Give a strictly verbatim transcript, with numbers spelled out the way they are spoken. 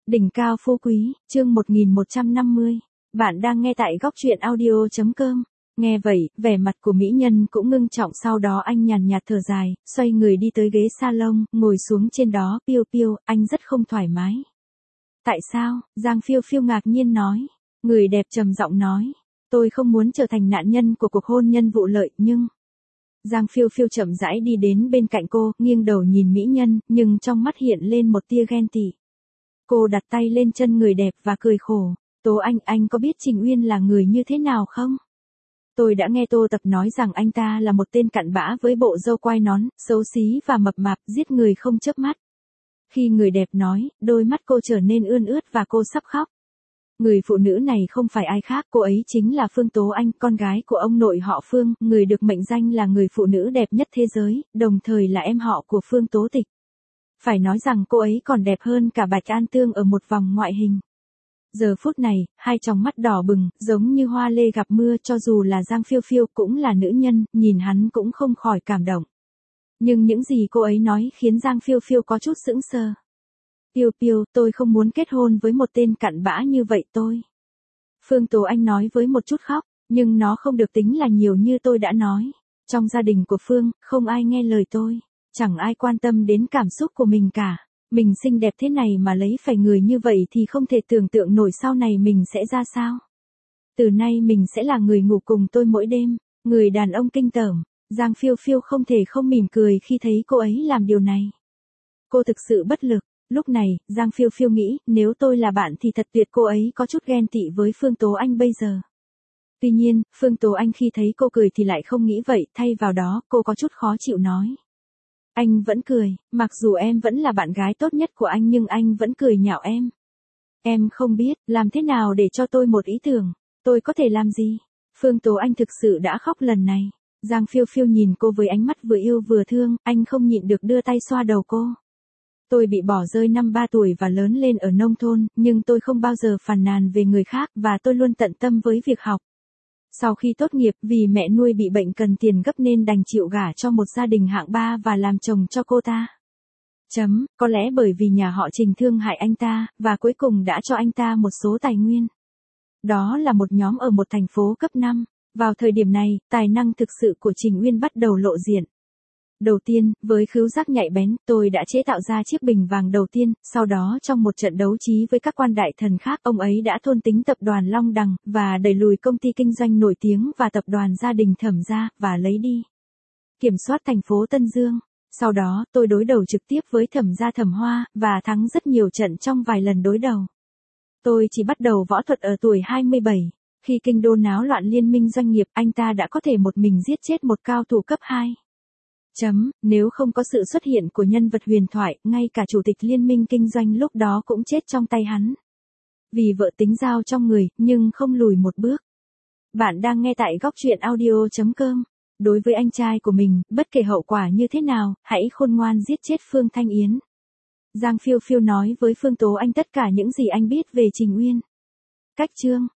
Đỉnh cao phú quý, chương một nghìn một trăm năm mươi. Bạn đang nghe tại góc truyện audio.com. Nghe vậy, vẻ mặt của mỹ nhân cũng ngưng trọng, sau đó anh nhàn nhạt thở dài, xoay người đi tới ghế salon, ngồi xuống trên đó. Phiêu Phiêu, anh rất không thoải mái. Tại sao? Giang Phiêu Phiêu ngạc nhiên nói. Người đẹp trầm giọng nói. Tôi không muốn trở thành nạn nhân của cuộc hôn nhân vụ lợi, nhưng... Giang Phiêu Phiêu chậm rãi đi đến bên cạnh cô, nghiêng đầu nhìn mỹ nhân, nhưng trong mắt hiện lên một tia ghen tị. Cô đặt tay lên chân người đẹp và cười khổ. Tố Anh, anh có biết Trình Uyên là người như thế nào không? Tôi đã nghe Tô Tập nói rằng anh ta là một tên cặn bã với bộ râu quai nón, xấu xí và mập mạp, giết người không chớp mắt. Khi người đẹp nói, đôi mắt cô trở nên ươn ướt và cô sắp khóc. Người phụ nữ này không phải ai khác, cô ấy chính là Phương Tố Anh, con gái của ông nội họ Phương, người được mệnh danh là người phụ nữ đẹp nhất thế giới, đồng thời là em họ của Phương Tố Tịch. Phải nói rằng cô ấy còn đẹp hơn cả Bạch An Tương ở một vòng ngoại hình. Giờ phút này, hai tròng mắt đỏ bừng, giống như hoa lê gặp mưa, cho dù là Giang Phiêu Phiêu cũng là nữ nhân, nhìn hắn cũng không khỏi cảm động. Nhưng những gì cô ấy nói khiến Giang Phiêu Phiêu có chút sững sờ. Phiêu Phiêu, tôi không muốn kết hôn với một tên cặn bã như vậy tôi. Phương Tố Anh nói với một chút khóc, nhưng nó không được tính là nhiều như tôi đã nói. Trong gia đình của Phương, không ai nghe lời tôi. Chẳng ai quan tâm đến cảm xúc của mình cả. Mình xinh đẹp thế này mà lấy phải người như vậy thì không thể tưởng tượng nổi sau này mình sẽ ra sao. Từ nay mình sẽ là người ngủ cùng tôi mỗi đêm, người đàn ông kinh tởm. Giang Phiêu Phiêu không thể không mỉm cười khi thấy cô ấy làm điều này. Cô thực sự bất lực. Lúc này, Giang Phiêu Phiêu nghĩ, nếu tôi là bạn thì thật tuyệt, cô ấy có chút ghen tị với Phương Tố Anh bây giờ. Tuy nhiên, Phương Tố Anh khi thấy cô cười thì lại không nghĩ vậy, thay vào đó, cô có chút khó chịu nói. Anh vẫn cười, mặc dù em vẫn là bạn gái tốt nhất của anh nhưng anh vẫn cười nhạo em. Em không biết, làm thế nào để cho tôi một ý tưởng, tôi có thể làm gì? Phương Tố Anh thực sự đã khóc lần này. Giang Phiêu Phiêu nhìn cô với ánh mắt vừa yêu vừa thương, anh không nhịn được đưa tay xoa đầu cô. Tôi bị bỏ rơi năm ba tuổi và lớn lên ở nông thôn, nhưng tôi không bao giờ phàn nàn về người khác và tôi luôn tận tâm với việc học. Sau khi tốt nghiệp, vì mẹ nuôi bị bệnh cần tiền gấp nên đành chịu gả cho một gia đình hạng ba và làm chồng cho cô ta. Chấm, có lẽ bởi vì nhà họ Trình thương hại anh ta, và cuối cùng đã cho anh ta một số tài nguyên. Đó là một nhóm ở một thành phố cấp năm. Vào thời điểm này, tài năng thực sự của Trình Uyên bắt đầu lộ diện. Đầu tiên, với khứu giác nhạy bén, tôi đã chế tạo ra chiếc bình vàng đầu tiên, sau đó trong một trận đấu trí với các quan đại thần khác, ông ấy đã thôn tính tập đoàn Long Đằng, và đẩy lùi công ty kinh doanh nổi tiếng và tập đoàn gia đình Thẩm gia, và lấy đi kiểm soát thành phố Tân Dương. Sau đó, tôi đối đầu trực tiếp với Thẩm gia Thẩm Hoa, và thắng rất nhiều trận trong vài lần đối đầu. Tôi chỉ bắt đầu võ thuật ở tuổi hai mươi bảy. Khi kinh đô náo loạn liên minh doanh nghiệp, anh ta đã có thể một mình giết chết một cao thủ cấp hai. Chấm, nếu không có sự xuất hiện của nhân vật huyền thoại, ngay cả chủ tịch liên minh kinh doanh lúc đó cũng chết trong tay hắn. Vì vợ tính dao trong người, nhưng không lùi một bước. Bạn đang nghe tại góc truyện audio.com. Đối với anh trai của mình, bất kể hậu quả như thế nào, hãy khôn ngoan giết chết Phương Thanh Yến. Giang Phiêu Phiêu nói với Phương Tố Anh tất cả những gì anh biết về Trình Uyên. Cách chương